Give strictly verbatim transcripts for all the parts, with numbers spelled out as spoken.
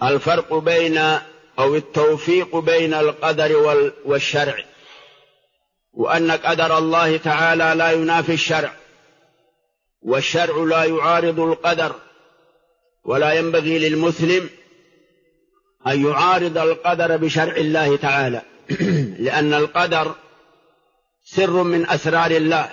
الفرق بين أو التوفيق بين القدر والشرع، وأن قدر الله تعالى لا ينافي الشرع، والشرع لا يعارض القدر، ولا ينبغي للمسلم أن يعارض القدر بشرع الله تعالى، لأن القدر سر من أسرار الله،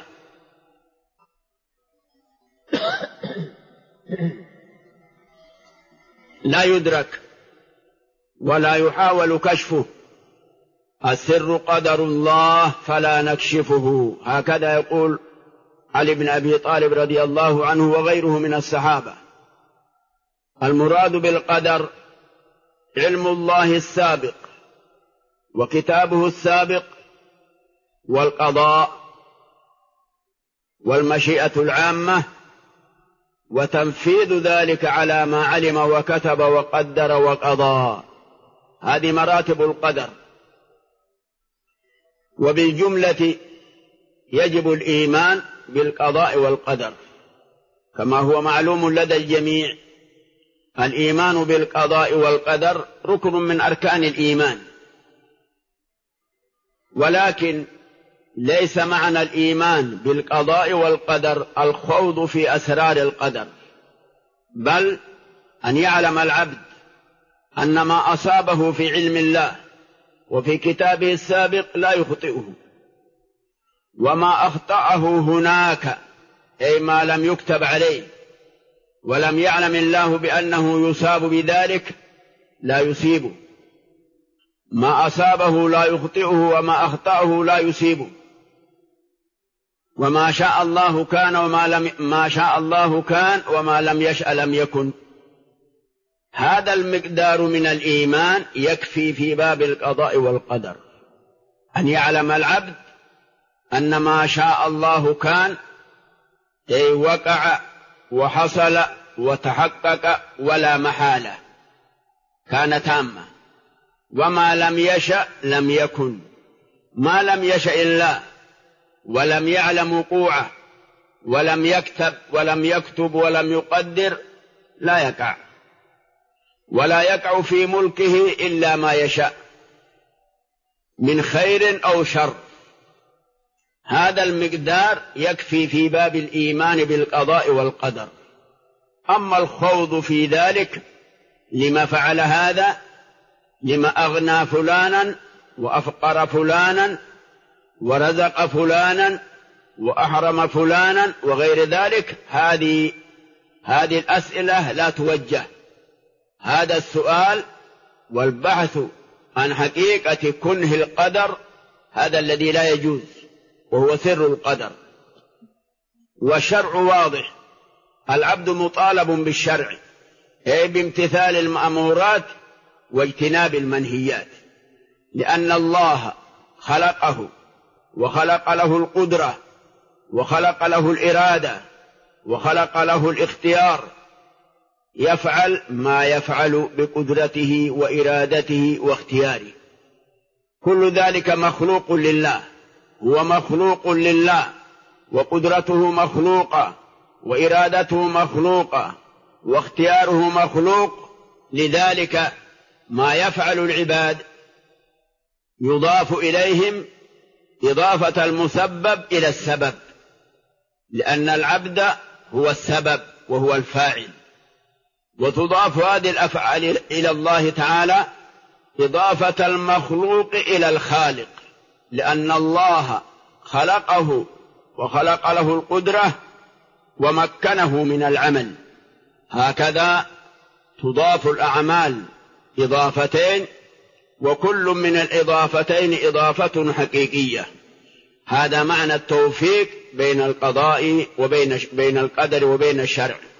لا يدرك ولا يحاول كشفه. السر قدر الله فلا نكشفه، هكذا يقول علي بن أبي طالب رضي الله عنه وغيره من الصحابة. المراد بالقدر علم الله السابق وكتابه السابق والقضاء والمشيئة العامة وتنفيذ ذلك على ما علم وكتب وقدر وقضى. هذه مراتب القدر. وبالجملة يجب الإيمان بالقضاء والقدر كما هو معلوم لدى الجميع. الإيمان بالقضاء والقدر ركن من أركان الإيمان، ولكن ليس معنى الإيمان بالقضاء والقدر الخوض في أسرار القدر، بل أن يعلم العبد أن ما أصابه في علم الله وفي كتابه السابق لا يخطئه، وما أخطأه هناك أي ما لم يكتب عليه ولم يعلم الله بأنه يصاب بذلك لا يصيبه. ما أصابه لا يخطئه وما أخطأه لا يصيبه. وما شاء الله كان وما لم ما شاء الله كان وما لم يشأ لم يكن. هذا المقدار من الإيمان يكفي في باب القضاء والقدر، أن يعلم العبد أن ما شاء الله كان، أي وقع وحصل وتحقق ولا محالة، كان تامة. وما لم يشأ لم يكن. ما لم يشأ الله ولم يعلم وقوعه ولم يكتب ولم يكتب ولم يقدر لا يقع، ولا يقع في ملكه إلا ما يشاء من خير أو شر. هذا المقدار يكفي في باب الإيمان بالقضاء والقدر. أما الخوض في ذلك، لما فعل هذا، لما أغنى فلانا وأفقر فلانا ورزق فلانا وأحرم فلانا وغير ذلك، هذه هذه الأسئلة لا توجه. هذا السؤال والبحث عن حقيقة كنه القدر هذا الذي لا يجوز، وهو سر القدر. والشرع واضح، العبد مطالب بالشرع، أي بامتثال المأمورات واجتناب المنهيات، لأن الله خلقه وخلق له القدرة وخلق له الإرادة وخلق له الاختيار، يفعل ما يفعل بقدرته وإرادته واختياره. كل ذلك مخلوق لله، هو مخلوق لله، وقدرته مخلوقة وإرادته مخلوقة واختياره مخلوق. لذلك ما يفعل العباد يضاف إليهم إضافة المسبب إلى السبب، لأن العبد هو السبب وهو الفاعل. وتضاف هذه الأفعال إلى الله تعالى إضافة المخلوق إلى الخالق، لأن الله خلقه وخلق له القدرة ومكنه من العمل. هكذا تضاف الأعمال إضافتين، وكل من الإضافتين إضافة حقيقية. هذا معنى التوفيق بين القضاء وبين بين القدر وبين الشرع.